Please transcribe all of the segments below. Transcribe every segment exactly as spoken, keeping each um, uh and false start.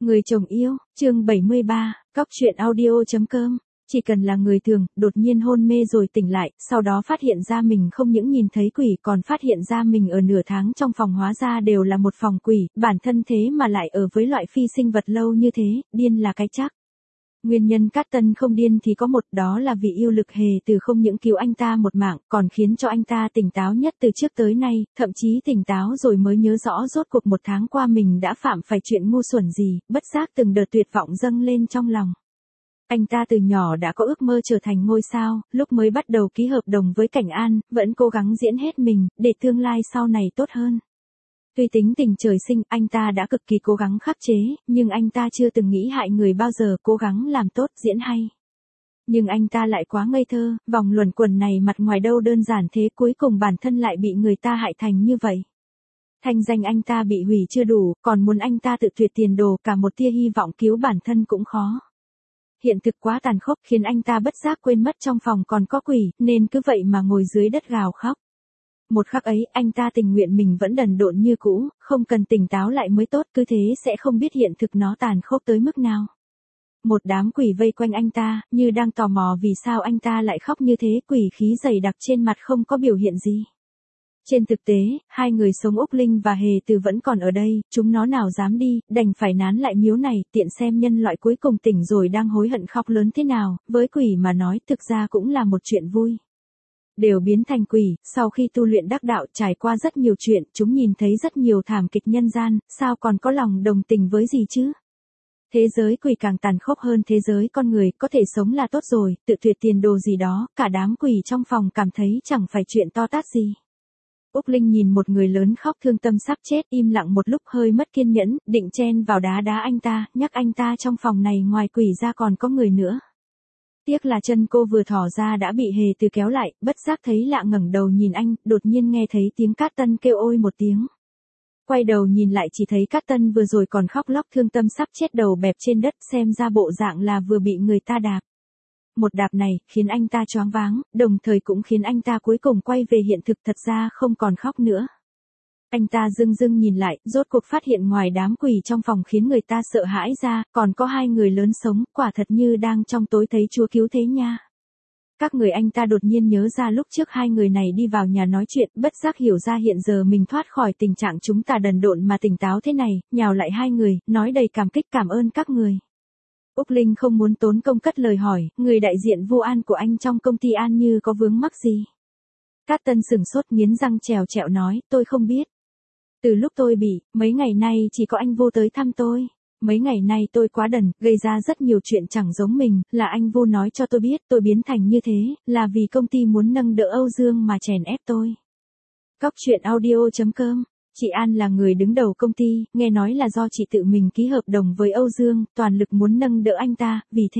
Người chồng yêu, chương bảy mươi ba, cóc truyện audio chấm com. Chỉ cần là người thường, đột nhiên hôn mê rồi tỉnh lại, sau đó phát hiện ra mình không những nhìn thấy quỷ còn phát hiện ra mình ở nửa tháng trong phòng hóa ra đều là một phòng quỷ, bản thân thế mà lại ở với loại phi sinh vật lâu như thế, điên là cái chắc. Nguyên nhân Cát Tân không điên thì có một, đó là vì yêu Lực Hề Từ không những cứu anh ta một mạng, còn khiến cho anh ta tỉnh táo nhất từ trước tới nay, thậm chí tỉnh táo rồi mới nhớ rõ rốt cuộc một tháng qua mình đã phạm phải chuyện ngu xuẩn gì, bất giác từng đợt tuyệt vọng dâng lên trong lòng. Anh ta từ nhỏ đã có ước mơ trở thành ngôi sao, lúc mới bắt đầu ký hợp đồng với Cảnh An, vẫn cố gắng diễn hết mình, để tương lai sau này tốt hơn. Tuy tính tình trời sinh, anh ta đã cực kỳ cố gắng khắc chế, nhưng anh ta chưa từng nghĩ hại người bao giờ, cố gắng làm tốt, diễn hay. Nhưng anh ta lại quá ngây thơ, vòng luẩn quẩn này mặt ngoài đâu đơn giản thế, cuối cùng bản thân lại bị người ta hại thành như vậy. Thanh danh anh ta bị hủy chưa đủ, còn muốn anh ta tự tuyệt tiền đồ, cả một tia hy vọng cứu bản thân cũng khó. Hiện thực quá tàn khốc khiến anh ta bất giác quên mất trong phòng còn có quỷ, nên cứ vậy mà ngồi dưới đất gào khóc. Một khắc ấy, anh ta tình nguyện mình vẫn đần độn như cũ, không cần tỉnh táo lại mới tốt, cứ thế sẽ không biết hiện thực nó tàn khốc tới mức nào. Một đám quỷ vây quanh anh ta, như đang tò mò vì sao anh ta lại khóc như thế, quỷ khí dày đặc trên mặt không có biểu hiện gì. Trên thực tế, hai người sống Úc Linh và Hề Từ vẫn còn ở đây, chúng nó nào dám đi, đành phải nán lại miếu này, tiện xem nhân loại cuối cùng tỉnh rồi đang hối hận khóc lớn thế nào, với quỷ mà nói thực ra cũng là một chuyện vui. Đều biến thành quỷ, sau khi tu luyện đắc đạo trải qua rất nhiều chuyện, chúng nhìn thấy rất nhiều thảm kịch nhân gian, sao còn có lòng đồng tình với gì chứ? Thế giới quỷ càng tàn khốc hơn thế giới con người, có thể sống là tốt rồi, tự tuyệt tiền đồ gì đó, cả đám quỷ trong phòng cảm thấy chẳng phải chuyện to tát gì. Úc Linh nhìn một người lớn khóc thương tâm sắp chết, im lặng một lúc hơi mất kiên nhẫn, định chen vào đá đá anh ta, nhắc anh ta trong phòng này ngoài quỷ ra còn có người nữa. Tiếc là chân cô vừa thỏ ra đã bị Hề Từ kéo lại, bất giác thấy lạ ngẩng đầu nhìn anh, đột nhiên nghe thấy tiếng Cát Tân kêu ôi một tiếng. Quay đầu nhìn lại chỉ thấy Cát Tân vừa rồi còn khóc lóc thương tâm sắp chết đầu bẹp trên đất, xem ra bộ dạng là vừa bị người ta đạp. Một đạp này, khiến anh ta choáng váng, đồng thời cũng khiến anh ta cuối cùng quay về hiện thực, thật ra không còn khóc nữa. Anh ta dưng dưng nhìn lại, rốt cuộc phát hiện ngoài đám quỷ trong phòng khiến người ta sợ hãi ra, còn có hai người lớn sống, quả thật như đang trong tối thấy Chúa cứu thế nha. Các người anh ta đột nhiên nhớ ra lúc trước hai người này đi vào nhà nói chuyện, bất giác hiểu ra hiện giờ mình thoát khỏi tình trạng chúng ta đần độn mà tỉnh táo thế này, nhào lại hai người, nói đầy cảm kích cảm ơn các người. Úc Linh không muốn tốn công cất lời hỏi, người đại diện Vu An của anh trong công ty An Như có vướng mắc gì? Cát Tân sửng sốt nghiến răng trèo trẹo nói, tôi không biết. Từ lúc tôi bị, mấy ngày nay chỉ có anh Vu tới thăm tôi. Mấy ngày nay tôi quá đần, gây ra rất nhiều chuyện chẳng giống mình, là anh Vu nói cho tôi biết tôi biến thành như thế, là vì công ty muốn nâng đỡ Âu Dương mà chèn ép tôi. Cóc truyện audio chấm com. Chị An là người đứng đầu công ty, nghe nói là do chị tự mình ký hợp đồng với Âu Dương, toàn lực muốn nâng đỡ anh ta, vì thế.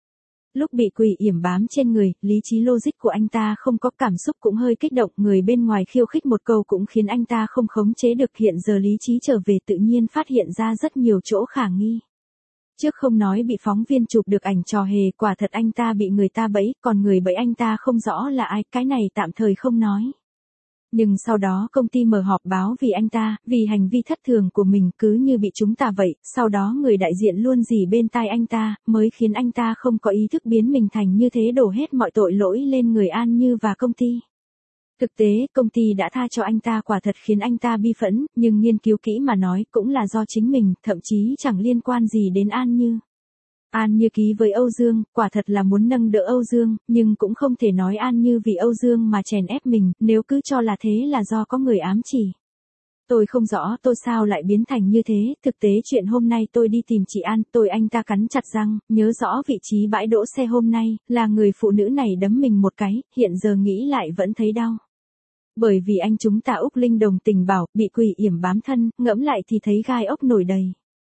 Lúc bị quỷ yểm bám trên người, lý trí logic của anh ta không có, cảm xúc cũng hơi kích động, người bên ngoài khiêu khích một câu cũng khiến anh ta không khống chế được, hiện giờ lý trí trở về tự nhiên phát hiện ra rất nhiều chỗ khả nghi. Trước không nói bị phóng viên chụp được ảnh trò hề, quả thật anh ta bị người ta bẫy, còn người bẫy anh ta không rõ là ai, cái này tạm thời không nói. Nhưng sau đó công ty mở họp báo vì anh ta, vì hành vi thất thường của mình cứ như bị chúng ta vậy, sau đó người đại diện luôn rỉ bên tai anh ta, mới khiến anh ta không có ý thức biến mình thành như thế, đổ hết mọi tội lỗi lên người An Như và công ty. Thực tế, công ty đã tha cho anh ta, quả thật khiến anh ta bi phẫn, nhưng nghiên cứu kỹ mà nói cũng là do chính mình, thậm chí chẳng liên quan gì đến An Như. An Như ký với Âu Dương, quả thật là muốn nâng đỡ Âu Dương, nhưng cũng không thể nói An Như vì Âu Dương mà chèn ép mình, nếu cứ cho là thế là do có người ám chỉ. Tôi không rõ tôi sao lại biến thành như thế, thực tế chuyện hôm nay tôi đi tìm chị An, tôi anh ta cắn chặt răng, nhớ rõ vị trí bãi đỗ xe hôm nay, là người phụ nữ này đấm mình một cái, hiện giờ nghĩ lại vẫn thấy đau. Bởi vì anh chúng ta Úc Linh đồng tình bảo, bị quỷ yểm bám thân, ngẫm lại thì thấy gai ốc nổi đầy.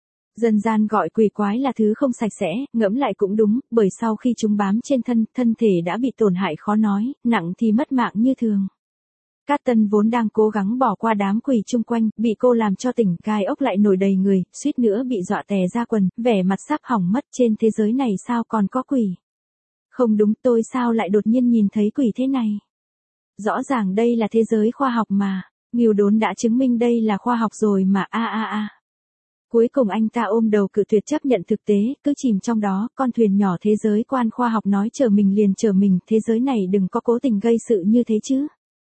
Dân gian gọi quỷ quái là thứ không sạch sẽ, ngẫm lại cũng đúng, bởi sau khi chúng bám trên thân, thân thể đã bị tổn hại khó nói, nặng thì mất mạng như thường. Cát Tân vốn đang cố gắng bỏ qua đám quỷ chung quanh, bị cô làm cho tỉnh, gai ốc lại nổi đầy người, suýt nữa bị dọa tè ra quần, vẻ mặt sắp hỏng mất, trên thế giới này sao còn có quỷ? Không đúng, tôi sao lại đột nhiên nhìn thấy quỷ thế này? Rõ ràng đây là thế giới khoa học mà, Ngưu Đốn đã chứng minh đây là khoa học rồi mà, a a a. Cuối cùng anh ta ôm đầu cự tuyệt chấp nhận thực tế, cứ chìm trong đó, con thuyền nhỏ thế giới quan khoa học nói chờ mình liền chờ mình, thế giới này đừng có cố tình gây sự như thế chứ.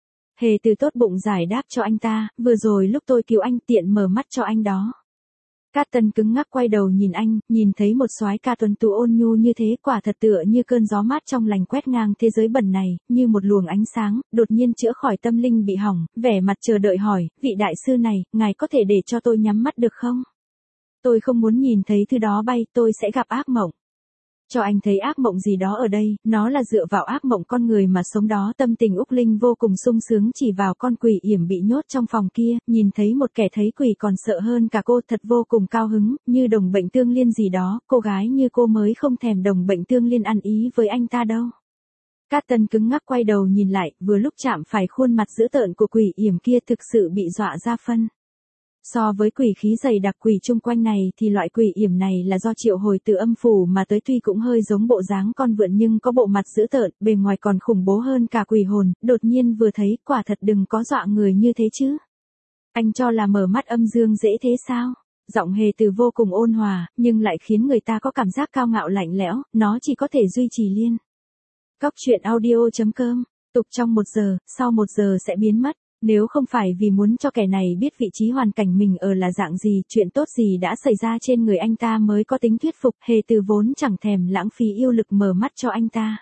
Hề Từ tốt bụng giải đáp cho anh ta, vừa rồi lúc tôi cứu anh tiện mở mắt cho anh đó. Cát Tân cứng ngắc quay đầu nhìn anh, nhìn thấy một soái ca tuấn tú ôn nhu như thế, quả thật tựa như cơn gió mát trong lành quét ngang thế giới bẩn này, như một luồng ánh sáng, đột nhiên chữa khỏi tâm linh bị hỏng, vẻ mặt chờ đợi hỏi, vị đại sư này, ngài có thể để cho tôi nhắm mắt được không? Tôi không muốn nhìn thấy thứ đó bay, tôi sẽ gặp ác mộng. Cho anh thấy ác mộng gì đó ở đây, nó là dựa vào ác mộng con người mà sống đó. Tâm tình Úc Linh vô cùng sung sướng chỉ vào con quỷ yểm bị nhốt trong phòng kia, nhìn thấy một kẻ thấy quỷ còn sợ hơn cả cô, thật vô cùng cao hứng, như đồng bệnh tương liên gì đó, cô gái như cô mới không thèm đồng bệnh tương liên ăn ý với anh ta đâu. Cát Tân cứng ngắc quay đầu nhìn lại, vừa lúc chạm phải khuôn mặt dữ tợn của quỷ yểm kia, thực sự bị dọa ra phân. So với quỷ khí dày đặc quỷ chung quanh này thì loại quỷ yểm này là do triệu hồi từ âm phủ mà tới, tuy cũng hơi giống bộ dáng con vượn nhưng có bộ mặt dữ tợn, bề ngoài còn khủng bố hơn cả quỷ hồn, đột nhiên vừa thấy, quả thật đừng có dọa người như thế chứ. Anh cho là mở mắt âm dương dễ thế sao? Giọng Hề Từ vô cùng ôn hòa, nhưng lại khiến người ta có cảm giác cao ngạo lạnh lẽo, nó chỉ có thể duy trì liên. Cóc truyện audio chấm com, tục trong một giờ, sau một giờ sẽ biến mất. Nếu không phải vì muốn cho kẻ này biết vị trí hoàn cảnh mình ở là dạng gì, chuyện tốt gì đã xảy ra trên người anh ta mới có tính thuyết phục, Hề Từ vốn chẳng thèm lãng phí yêu lực mở mắt cho anh ta.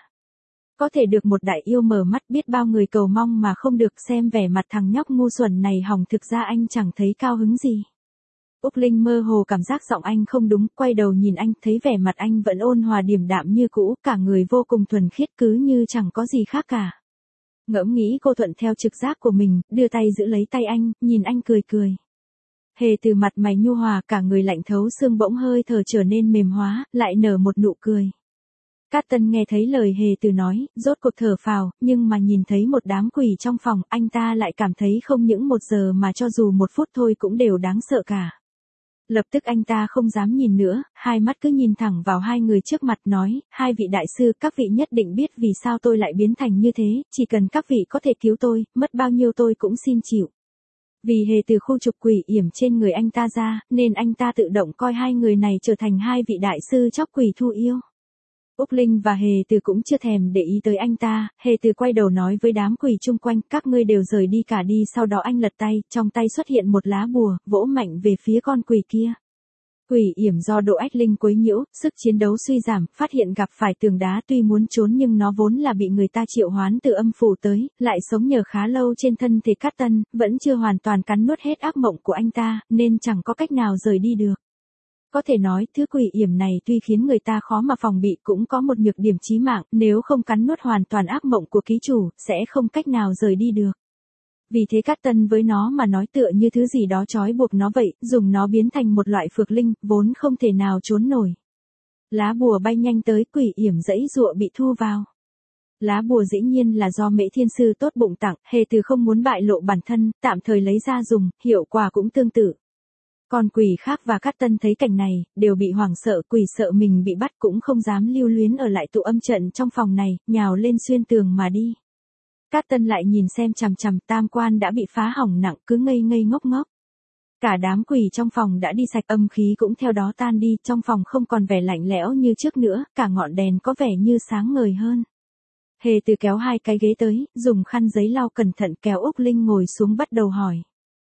Có thể được một đại yêu mở mắt, biết bao người cầu mong mà không được, xem vẻ mặt thằng nhóc ngu xuẩn này hỏng, thực ra anh chẳng thấy cao hứng gì. Úc Linh mơ hồ cảm giác giọng anh không đúng, quay đầu nhìn anh, thấy vẻ mặt anh vẫn ôn hòa điềm đạm như cũ, cả người vô cùng thuần khiết cứ như chẳng có gì khác cả. Ngẫm nghĩ cô thuận theo trực giác của mình, đưa tay giữ lấy tay anh, nhìn anh cười cười. Hề Từ mặt mày nhu hòa, cả người lạnh thấu xương, bỗng hơi thở trở nên mềm hóa, lại nở một nụ cười. Cát Tân nghe thấy lời Hề Từ nói, rốt cuộc thở phào, nhưng mà nhìn thấy một đám quỷ trong phòng, anh ta lại cảm thấy không những một giờ mà cho dù một phút thôi cũng đều đáng sợ cả. Lập tức anh ta không dám nhìn nữa, hai mắt cứ nhìn thẳng vào hai người trước mặt nói, hai vị đại sư, các vị nhất định biết vì sao tôi lại biến thành như thế, chỉ cần các vị có thể cứu tôi, mất bao nhiêu tôi cũng xin chịu. Vì Hề Từ khu trục quỷ yểm trên người anh ta ra, nên anh ta tự động coi hai người này trở thành hai vị đại sư chóc quỷ thu yêu. Úc Linh và Hề Từ cũng chưa thèm để ý tới anh ta, Hề Từ quay đầu nói với đám quỷ chung quanh, các ngươi đều rời đi cả đi, sau đó anh lật tay, trong tay xuất hiện một lá bùa, vỗ mạnh về phía con quỷ kia. Quỷ yểm do độ ách linh quấy nhiễu, sức chiến đấu suy giảm, phát hiện gặp phải tường đá, tuy muốn trốn nhưng nó vốn là bị người ta triệu hoán từ âm phủ tới, lại sống nhờ khá lâu trên thân thể Cát Tân, vẫn chưa hoàn toàn cắn nuốt hết ác mộng của anh ta, nên chẳng có cách nào rời đi được. Có thể nói, thứ quỷ yểm này tuy khiến người ta khó mà phòng bị, cũng có một nhược điểm chí mạng, nếu không cắn nuốt hoàn toàn ác mộng của ký chủ, sẽ không cách nào rời đi được. Vì thế Cát Tân với nó mà nói tựa như thứ gì đó trói buộc nó vậy, dùng nó biến thành một loại phược linh, vốn không thể nào trốn nổi. Lá bùa bay nhanh tới, quỷ yểm dãy dụa bị thu vào. Lá bùa dĩ nhiên là do Mễ Thiên Sư tốt bụng tặng, Hề Từ không muốn bại lộ bản thân, tạm thời lấy ra dùng, hiệu quả cũng tương tự. Còn quỷ khác và Cát Tân thấy cảnh này, đều bị hoảng sợ, quỷ sợ mình bị bắt cũng không dám lưu luyến ở lại tụ âm trận trong phòng này, nhào lên xuyên tường mà đi. Cát Tân lại nhìn xem chằm chằm, tam quan đã bị phá hỏng nặng, cứ ngây ngây ngốc ngốc. Cả đám quỷ trong phòng đã đi sạch, âm khí cũng theo đó tan đi, trong phòng không còn vẻ lạnh lẽo như trước nữa, cả ngọn đèn có vẻ như sáng ngời hơn. Hề Từ kéo hai cái ghế tới, dùng khăn giấy lau cẩn thận, kéo Úc Linh ngồi xuống bắt đầu hỏi.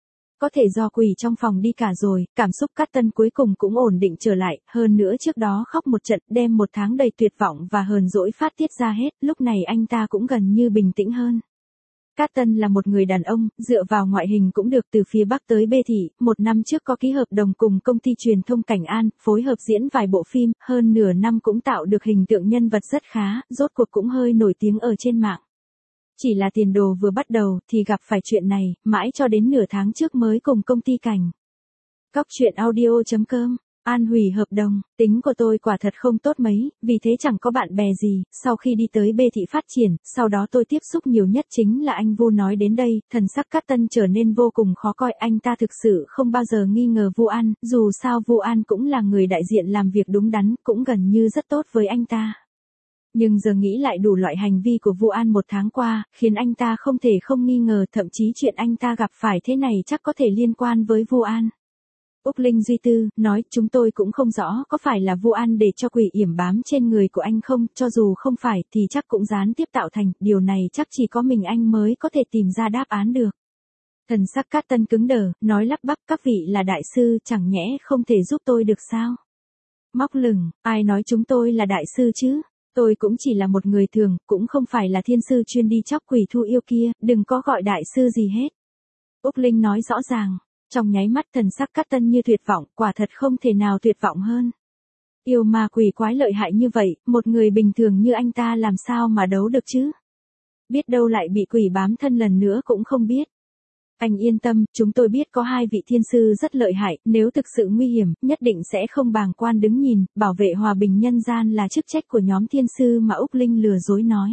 Có thể do quỷ trong phòng đi cả rồi, cảm xúc Cát Tân cuối cùng cũng ổn định trở lại, hơn nữa trước đó khóc một trận, đem một tháng đầy tuyệt vọng và hờn dỗi phát tiết ra hết, lúc này anh ta cũng gần như bình tĩnh hơn. Cát Tân là một người đàn ông, dựa vào ngoại hình cũng được, từ phía Bắc tới Bê Thị, một năm trước có ký hợp đồng cùng công ty truyền thông Cảnh An, phối hợp diễn vài bộ phim, hơn nửa năm cũng tạo được hình tượng nhân vật rất khá, rốt cuộc cũng hơi nổi tiếng ở trên mạng. Chỉ là tiền đồ vừa bắt đầu thì gặp phải chuyện này, mãi cho đến nửa tháng trước mới cùng công ty Cảnh. Cóc truyện audio chấm com, an hủy hợp đồng, tính của tôi quả thật không tốt mấy, vì thế chẳng có bạn bè gì, sau khi đi tới Bê Thị phát triển, sau đó tôi tiếp xúc nhiều nhất chính là anh Vu. Nói đến đây, thần sắc Cát Tân trở nên vô cùng khó coi, anh ta thực sự không bao giờ nghi ngờ Vu An, dù sao Vu An cũng là người đại diện làm việc đúng đắn, cũng gần như rất tốt với anh ta. Nhưng giờ nghĩ lại đủ loại hành vi của Vu An một tháng qua, khiến anh ta không thể không nghi ngờ, thậm chí chuyện anh ta gặp phải thế này chắc có thể liên quan với Vu An. Úc Linh duy tư, nói, chúng tôi cũng không rõ có phải là Vu An để cho quỷ yểm bám trên người của anh không, cho dù không phải thì chắc cũng gián tiếp tạo thành, điều này chắc chỉ có mình anh mới có thể tìm ra đáp án được. Thần sắc Cát Tân cứng đờ, nói lắp bắp, các vị là đại sư, chẳng nhẽ không thể giúp tôi được sao? Móc lửng, ai nói chúng tôi là đại sư chứ? Tôi cũng chỉ là một người thường, cũng không phải là thiên sư chuyên đi chóc quỷ thu yêu kia, đừng có gọi đại sư gì hết. Úc Linh nói rõ ràng, trong nháy mắt thần sắc Cát Tân như tuyệt vọng, quả thật không thể nào tuyệt vọng hơn. Yêu ma quỷ quái lợi hại như vậy, một người bình thường như anh ta làm sao mà đấu được chứ? Biết đâu lại bị quỷ bám thân lần nữa cũng không biết. Anh yên tâm, chúng tôi biết có hai vị thiên sư rất lợi hại, nếu thực sự nguy hiểm, nhất định sẽ không bàng quan đứng nhìn, bảo vệ hòa bình nhân gian là chức trách của nhóm thiên sư mà Úc Linh lừa dối nói.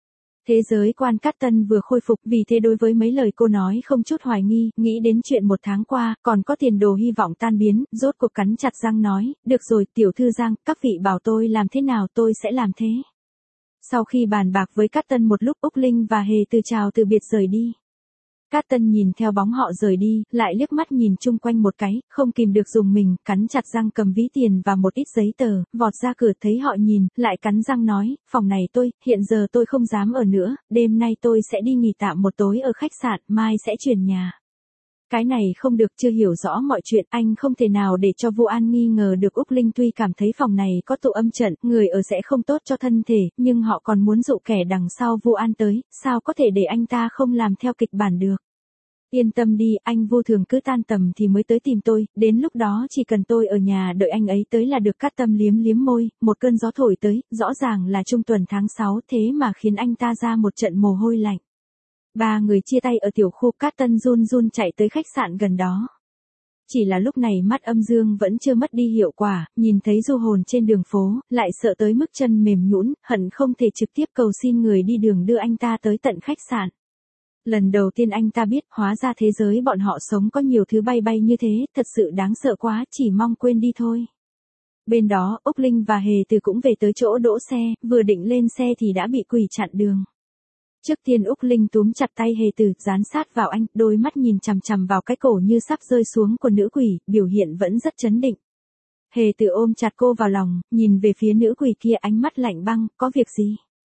Thế giới quan Cát Tân vừa khôi phục, vì thế đối với mấy lời cô nói không chút hoài nghi, nghĩ đến chuyện một tháng qua, còn có tiền đồ hy vọng tan biến, rốt cuộc cắn chặt răng nói, được rồi, tiểu thư Giang, các vị bảo tôi làm thế nào tôi sẽ làm thế. Sau khi bàn bạc với Cát Tân một lúc, Úc Linh và Hề Từ chào từ biệt rời đi. Cát Tân nhìn theo bóng họ rời đi, lại liếc mắt nhìn chung quanh một cái, không kìm được dùng mình, cắn chặt răng cầm ví tiền và một ít giấy tờ, vọt ra cửa thấy họ nhìn, lại cắn răng nói, phòng này tôi, hiện giờ tôi không dám ở nữa, đêm nay tôi sẽ đi nghỉ tạm một tối ở khách sạn, mai sẽ chuyển nhà. Cái này không được, chưa hiểu rõ mọi chuyện, anh không thể nào để cho Vu An nghi ngờ được. Úc Linh tuy cảm thấy phòng này có tụ âm trận, người ở sẽ không tốt cho thân thể, nhưng họ còn muốn dụ kẻ đằng sau Vu An tới, sao có thể để anh ta không làm theo kịch bản được. Yên tâm đi, anh Vu thường cứ tan tầm thì mới tới tìm tôi, đến lúc đó chỉ cần tôi ở nhà đợi anh ấy tới là được. Cát Tâm liếm liếm môi, một cơn gió thổi tới, rõ ràng là trung tuần tháng sáu, thế mà khiến anh ta ra một trận mồ hôi lạnh. Ba người chia tay ở tiểu khu, Cát Tân run run chạy tới khách sạn gần đó. Chỉ là lúc này mắt âm dương vẫn chưa mất đi hiệu quả, nhìn thấy du hồn trên đường phố, lại sợ tới mức chân mềm nhũn, hận không thể trực tiếp cầu xin người đi đường đưa anh ta tới tận khách sạn. Lần đầu tiên anh ta biết, hóa ra thế giới bọn họ sống có nhiều thứ bay bay như thế, thật sự đáng sợ quá, chỉ mong quên đi thôi. Bên đó, Úc Linh và Hề Từ cũng về tới chỗ đỗ xe, vừa định lên xe thì đã bị quỷ chặn đường. Trước tiên Úc Linh túm chặt tay Hề Từ, dán sát vào anh, đôi mắt nhìn chằm chằm vào cái cổ như sắp rơi xuống của nữ quỷ, biểu hiện vẫn rất trấn định. Hề Từ ôm chặt cô vào lòng, nhìn về phía nữ quỷ kia, ánh mắt lạnh băng, có việc gì?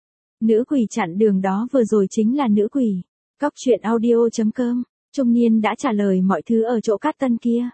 Nữ quỷ chặn đường đó vừa rồi chính là nữ quỷ. Cóc truyện audio chấm com, trung niên đã trả lời mọi thứ ở chỗ Cát Tân kia.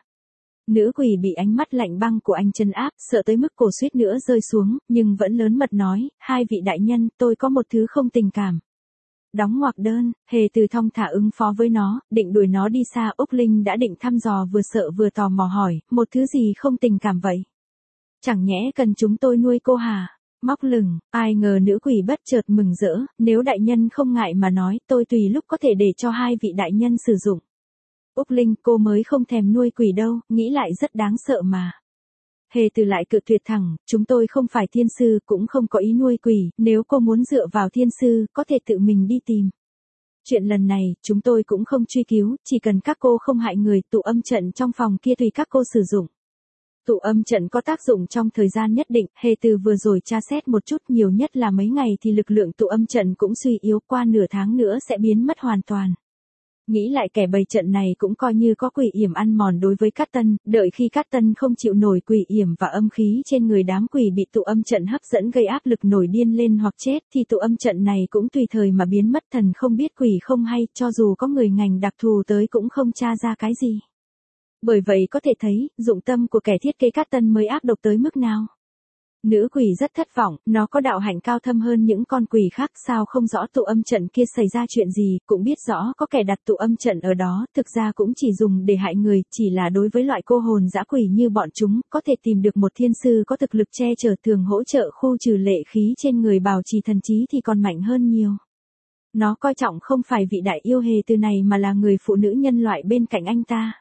Nữ quỷ bị ánh mắt lạnh băng của anh trấn áp, sợ tới mức cổ suýt nữa rơi xuống, nhưng vẫn lớn mật nói, hai vị đại nhân, tôi có một thứ không tình cảm. Đóng ngoặc đơn, Hề Từ thong thả ứng phó với nó, định đuổi nó đi xa. Úc Linh đã định thăm dò, vừa sợ vừa tò mò hỏi, một thứ gì không tình cảm vậy? Chẳng nhẽ cần chúng tôi nuôi cô hả? Móc lửng, ai ngờ nữ quỷ bất chợt mừng rỡ, nếu đại nhân không ngại mà nói, tôi tùy lúc có thể để cho hai vị đại nhân sử dụng. Úc Linh, cô mới không thèm nuôi quỷ đâu, nghĩ lại rất đáng sợ mà. Hề Từ lại cự tuyệt thẳng, chúng tôi không phải thiên sư, cũng không có ý nuôi quỷ, nếu cô muốn dựa vào thiên sư, có thể tự mình đi tìm. Chuyện lần này, chúng tôi cũng không truy cứu, chỉ cần các cô không hại người, tụ âm trận trong phòng kia tùy các cô sử dụng. Tụ âm trận có tác dụng trong thời gian nhất định, Hề Từ vừa rồi tra xét một chút, nhiều nhất là mấy ngày thì lực lượng tụ âm trận cũng suy yếu, qua nửa tháng nữa sẽ biến mất hoàn toàn. Nghĩ lại kẻ bày trận này cũng coi như có quỷ yểm ăn mòn đối với Cát Tân, đợi khi Cát Tân không chịu nổi quỷ yểm và âm khí trên người đám quỷ bị tụ âm trận hấp dẫn gây áp lực nổi điên lên hoặc chết thì tụ âm trận này cũng tùy thời mà biến mất. Thần không biết quỷ không hay, cho dù có người ngành đặc thù tới cũng không tra ra cái gì. Bởi vậy có thể thấy, dụng tâm của kẻ thiết kế Cát Tân mới ác độc tới mức nào. Nữ quỷ rất thất vọng, nó có đạo hạnh cao thâm hơn những con quỷ khác, sao không rõ tụ âm trận kia xảy ra chuyện gì, cũng biết rõ có kẻ đặt tụ âm trận ở đó, thực ra cũng chỉ dùng để hại người, chỉ là đối với loại cô hồn dã quỷ như bọn chúng, có thể tìm được một thiên sư có thực lực che chở, thường hỗ trợ khu trừ lệ khí trên người, bảo trì thần trí thì còn mạnh hơn nhiều. Nó coi trọng không phải vị đại yêu Hề Từ này mà là người phụ nữ nhân loại bên cạnh anh ta.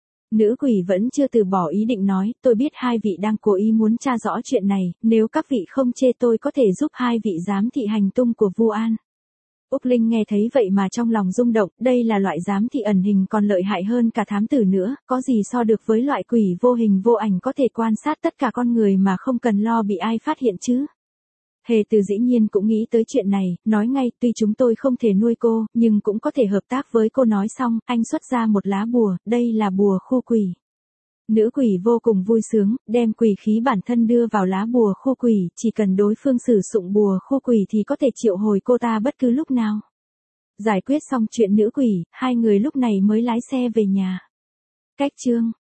Nữ quỷ vẫn chưa từ bỏ ý định nói, tôi biết hai vị đang cố ý muốn tra rõ chuyện này, nếu các vị không chê tôi có thể giúp hai vị giám thị hành tung của Vu An. Úc Linh nghe thấy vậy mà trong lòng rung động, đây là loại giám thị ẩn hình còn lợi hại hơn cả thám tử nữa, có gì so được với loại quỷ vô hình vô ảnh có thể quan sát tất cả con người mà không cần lo bị ai phát hiện chứ. Hề Từ dĩ nhiên cũng nghĩ tới chuyện này, nói ngay, tuy chúng tôi không thể nuôi cô, nhưng cũng có thể hợp tác với cô. Nói xong, anh xuất ra một lá bùa, đây là bùa khu quỷ. Nữ quỷ vô cùng vui sướng, đem quỷ khí bản thân đưa vào lá bùa khô quỷ, chỉ cần đối phương sử dụng bùa khô quỷ thì có thể triệu hồi cô ta bất cứ lúc nào. Giải quyết xong chuyện nữ quỷ, hai người lúc này mới lái xe về nhà. Cách chương